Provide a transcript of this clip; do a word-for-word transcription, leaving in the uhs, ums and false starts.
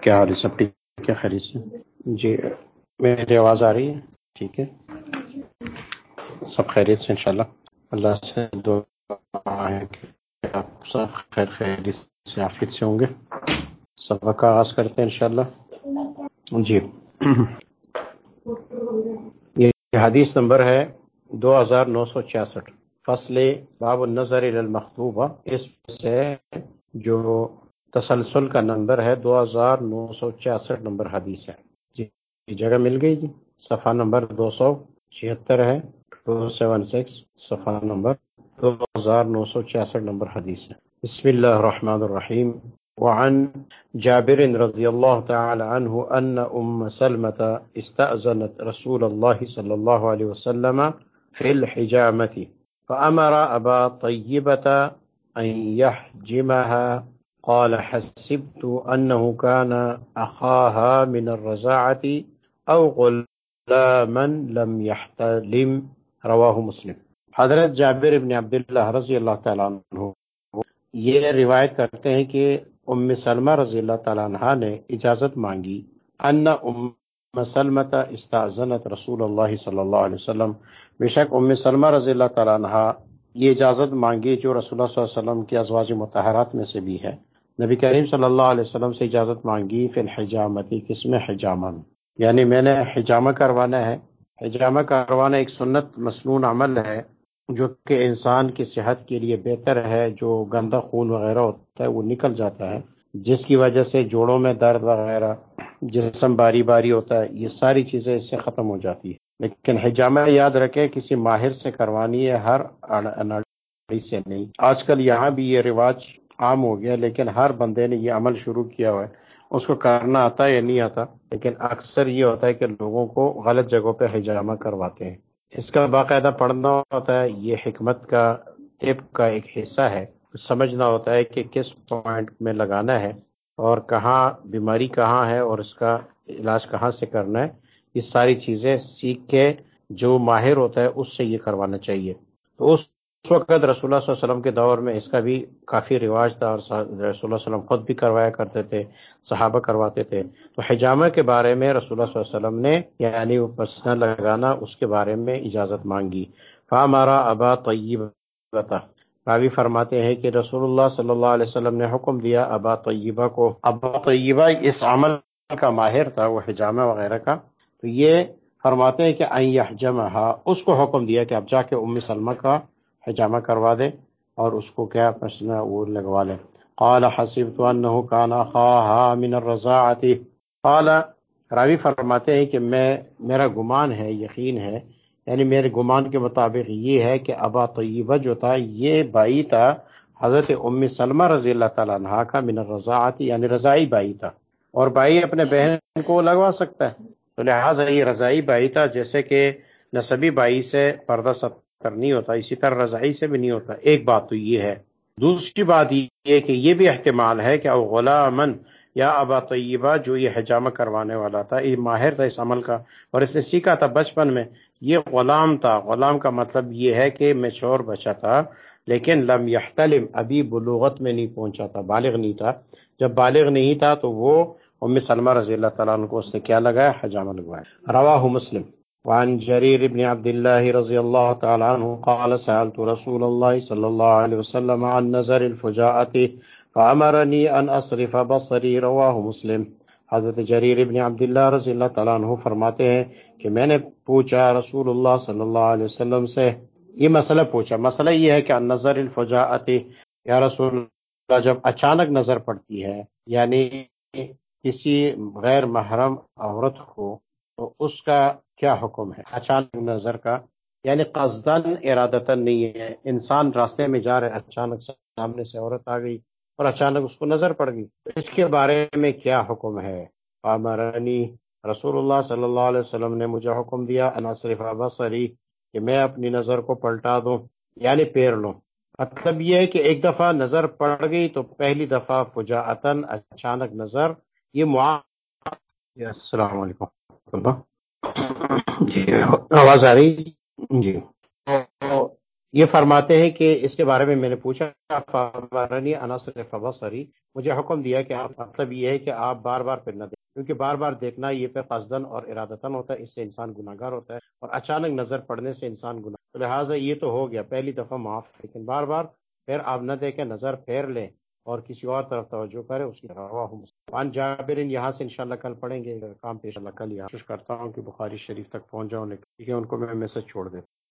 کیا حال ہے؟ سب ٹھیک ہے؟ خیریت سے؟ جی میری آواز آ رہی ہے؟ ٹھیک ہے، سب خیریت سے انشاءاللہ. اللہ سے دعا ہے کہ آپ سب خیر خیریت سے عافیت سے ہوں گے. سبق کا آغاز کرتے ہیں انشاءاللہ. جی یہ حدیث نمبر ہے دو ہزار نو سو چھیاسٹھ. فصل باب النظر الی المخطوبہ، اس سے جو تسلسل کا نمبر ہے دو ہزار نو سو چھیاسٹھ نمبر حدیث ہے. جی جگہ مل گئی جی. صفحہ نمبر دو سو چھہتر ہے، دو سیون سکس صفحہ نمبر دو ہزار نو سو چھیاسٹھ نمبر حدیث ہے. بسم اللہ الرحمن الرحیم. وعن جابر رضی اللہ تعالی عنہ ان ام سلمة استأذنت رسول اللہ صلی اللہ علیہ وسلم فی الحجامة فأمر ابا طیبة ان يحجمها. قال حسبت انه كان اخاها من الرضاعة او غلاما لم يحتلم. رواہ مسلم. حضرت جابر بن عبداللہ رضی اللہ تعالیٰ عنہ یہ روایت کرتے ہیں کہ ام سلمہ رضی اللہ تعالیٰ عنہ نے اجازت مانگی. ان ام سلمہ استاذنت رسول اللہ صلی اللہ علیہ وسلم، بے شک ام سلمہ رضی اللہ تعالیٰ عنہ یہ اجازت مانگی جو رسول اللہ صلی اللہ علیہ وسلم کی ازواج مطہرات میں سے بھی ہے. نبی کریم صلی اللہ علیہ وسلم سے اجازت مانگی فی الحجامتی، کس میں؟ حجامہ میں. یعنی میں نے حجامہ کروانا ہے. حجامہ کروانا ایک سنت مسنون عمل ہے جو کہ انسان کی صحت کے لیے بہتر ہے. جو گندا خون وغیرہ ہوتا ہے وہ نکل جاتا ہے، جس کی وجہ سے جوڑوں میں درد وغیرہ، جسم باری باری ہوتا ہے، یہ ساری چیزیں اس سے ختم ہو جاتی ہے. لیکن حجامہ یاد رکھیں کسی ماہر سے کروانی ہے، ہر اناڑی سے نہیں. آج کل یہاں بھی یہ رواج عام ہو گیا، لیکن ہر بندے نے یہ عمل شروع کیا ہوا ہے. اس کو کرنا آتا ہے یا نہیں آتا، لیکن اکثر یہ ہوتا ہے کہ لوگوں کو غلط جگہوں پہ حجامہ کرواتے ہیں. اس کا باقاعدہ پڑھنا ہوتا ہے، یہ حکمت کا ٹپ کا ایک حصہ ہے. سمجھنا ہوتا ہے کہ کس پوائنٹ میں لگانا ہے اور کہاں بیماری کہاں ہے اور اس کا علاج کہاں سے کرنا ہے. یہ ساری چیزیں سیکھ کے جو ماہر ہوتا ہے اس سے یہ کروانا چاہیے. تو اس اس وقت رسول اللہ صلی اللہ علیہ وسلم کے دور میں اس کا بھی کافی رواج تھا، اور رسول اللہ صلی اللہ علیہ وسلم خود بھی کروایا کرتے تھے، صحابہ کرواتے تھے. تو حجامہ کے بارے میں رسول اللہ صلی اللہ علیہ وسلم نے یعنی وہ پسنا لگانا اس کے بارے میں اجازت مانگی. فامارا ابا طیبہ، راوی فرماتے ہیں کہ رسول اللہ صلی اللہ علیہ وسلم نے حکم دیا ابا طیبہ کو. ابا طیبہ اس عمل کا ماہر تھا، وہ حجامہ وغیرہ کا. تو یہ فرماتے ہیں کہ ان یحجمھا، اس کو حکم دیا کہ اب جا کے ام سلمہ کا حجامہ کروا دے اور اس کو کیا پسنا وہ لگوا لے. قال حسبت انه كان اخاها من الرضاعة. قال، راوی فرماتے ہیں کہ میں میرا گمان ہے، یقین ہے، یعنی میرے گمان کے مطابق یہ ہے کہ ابا طیبہ جو تھا یہ بھائی تھا حضرت ام سلمہ رضی اللہ تعالیٰ عنہ کا، من الرضاعة یعنی رضائی بھائی تھا. اور بھائی اپنے بہن کو لگوا سکتا ہے، تو لہٰذا یہ رضائی بھائی تھا. جیسے کہ نسبی بھائی سے پردہ ستر نہیں ہوتا، اسی طرح رضائی سے بھی نہیں ہوتا. ایک بات تو یہ ہے. دوسری بات یہ کہ یہ بھی احتمال ہے کہ او غلامن، یا ابا طیبہ جو یہ حجامہ کروانے والا تھا، یہ ماہر تھا اس عمل کا اور اس نے سیکھا تھا بچپن میں. یہ غلام تھا. غلام کا مطلب یہ ہے کہ میچور بچہ تھا، لیکن لم یحتلم، ابھی بلوغت میں نہیں پہنچا تھا، بالغ نہیں تھا. جب بالغ نہیں تھا تو وہ ام سلمہ رضی اللہ تعالیٰ عنہ کو اس نے کیا لگایا؟ حجامہ لگوایا. رواہ مسلم. وعن جرير بن عبد الله رضي الله تعالى عنه قال سألت رسول الله صلى الله عليه وسلم عن نظر الفجاءة فأمرني أن أصرف بصري. رواه مسلم. حضرت جریر ابن عبداللہ رضی اللہ تعالیٰ عنہ فرماتے ہیں کہ میں نے پوچھا رسول اللہ صلی اللہ علیہ وسلم سے، یہ مسئلہ پوچھا. مسئلہ یہ ہے کہ النظر الفجاءة، یا رسول اللہ جب اچانک نظر پڑتی ہے یعنی کسی غیر محرم عورت کو، تو اس کا کیا حکم ہے؟ اچانک نظر کا یعنی قصدن ارادتن نہیں ہے. انسان راستے میں جا رہے، اچانک سامنے سے عورت آ گئی اور اچانک اس کو نظر پڑ گئی، تو اس کے بارے میں کیا حکم ہے؟ امرنی، رسول اللہ صلی اللہ علیہ وسلم نے مجھے حکم دیا ان اصرف بصری، کہ میں اپنی نظر کو پلٹا دوں یعنی پھیر لوں. مطلب یہ ہے کہ ایک دفعہ نظر پڑ گئی تو پہلی دفعہ فجاعتن اچانک نظر، یہ معا... السلام علیکم. جی آواز آ رہی؟ جی. یہ فرماتے ہیں کہ اس کے بارے میں میں نے پوچھا، فَأَمَرَنِي أَنْ أَصْرِفَ بَصَرِي، مجھے حکم دیا کہ آپ، مطلب یہ ہے کہ آپ بار بار پھر نہ دیکھیں، کیونکہ بار بار دیکھنا یہ پہ قصدن اور ارادتن ہوتا ہے، اس سے انسان گناہگار ہوتا ہے، اور اچانک نظر پڑنے سے انسان گناہ، لہٰذا یہ تو ہو گیا پہلی دفعہ معاف، لیکن بار بار پھر آپ نہ دیکھیں، نظر پھیر لیں اور کسی اور طرف توجہ کریں، اس کی رواہ مسلم۔ وان جابرین، یہاں سے انشاءاللہ کل پڑھیں گے، کام پیش اللہ کل، یہ کوشش کرتا ہوں کہ بخاری شریف تک پہنچ جاؤں، لیکن ٹھیک ہے ان کو میں میسج چھوڑ دیتا ہوں۔